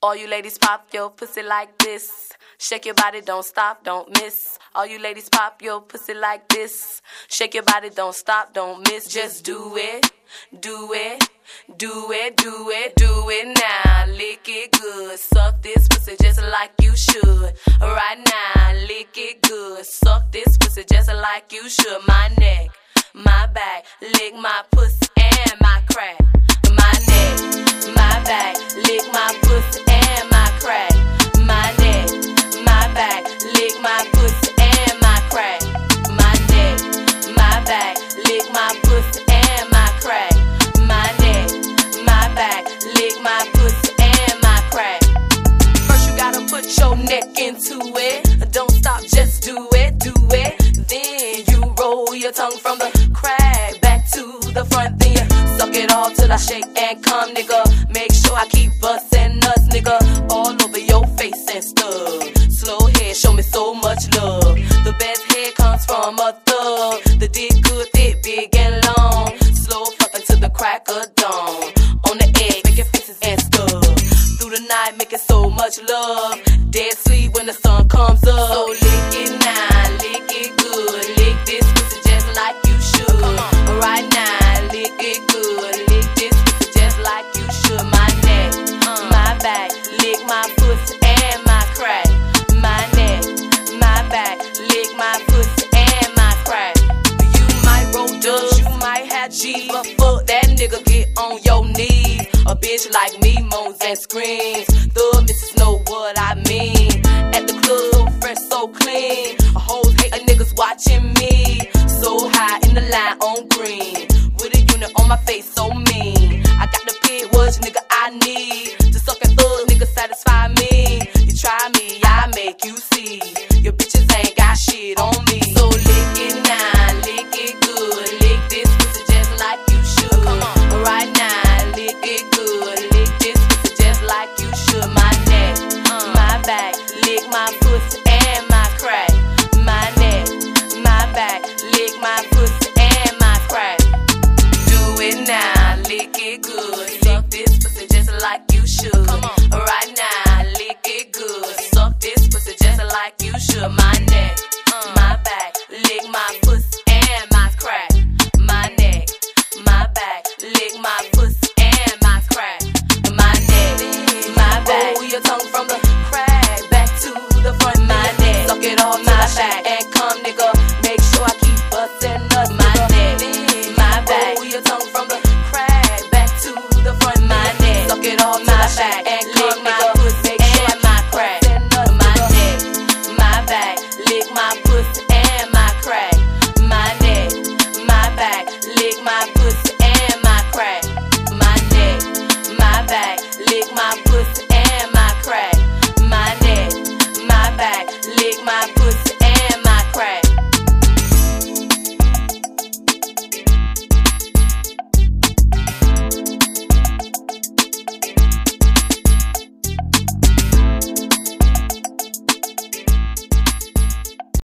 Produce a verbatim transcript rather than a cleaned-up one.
All you ladies pop your pussy like this. Shake your body, don't stop, don't miss. All you ladies pop your pussy like this. Shake your body, don't stop, don't miss. Just do it, do it, do it, do it, do it now. Lick it good, suck this pussy just like you should. Right now, lick it good, suck this pussy just like you should. My neck, my back, lick my pussy and my crack. My neck, my back, lick my pussy and my crack. My neck, my back, lick my pussy and my crack. My neck, my back, lick my pussy and my crack. My neck, my back, lick my pussy and my crack. First you gotta put your neck into it. Don't stop, just do it, do it. Then you roll your tongue from the crack back to the front. Then you suck it all till I shake and come, nigga. Make sure I keep bustin' nuts, nigga, all over your face and stuff. Slow head, show me so much love. The best head comes from a thug. The dick good, thick, big and long. Slow fucking to the crack of dawn. On the edge, making faces and stuff. Through the night, making so much love. Dead sleep when the sun comes up. So lick it now, lick it good. Lick this pussy just like you should. Right now, lick it good. Lick this pussy just like you should. My neck, my back, lick my pussy and my crack. My neck, my back, lick my pussy and my crack. You might roll dubs, you might have G, but fuck that nigga, get on your knees. A bitch like me moans and screams. The missus know what I mean. At the club, so fresh, so clean. A hoes hate a niggas watching me. So high in the line on green. With a unit on my face, so mean. I got the pig, what nigga I need. To suck and thug, nigga satisfy me. You try me, I make you see. Your bitches ain't got shit on me. So lick it now, lick it good. Lick this pussy just like you should. Come on, right now, lick it good. Lick this pussy just like you should. My neck, uh, my back, lick my pussy and my crack. My neck, my back, lick my pussy and my crack. Do it now, lick it good. Suck this pussy just like you should. Come on, right now, lick it good. Suck this pussy just like you should. My neck, uh, my back, lick my pussy and my crack. My neck, my back, lick my pussy and my crack. My neck, my back, roll your tongue from the crack back to the front. My neck, suck it all to my back and come, nigga. Make sure I keep bustin' nuts. My neck, my back, roll your tongue from the crack back to the front. My neck, suck it all to my back and come, nigga.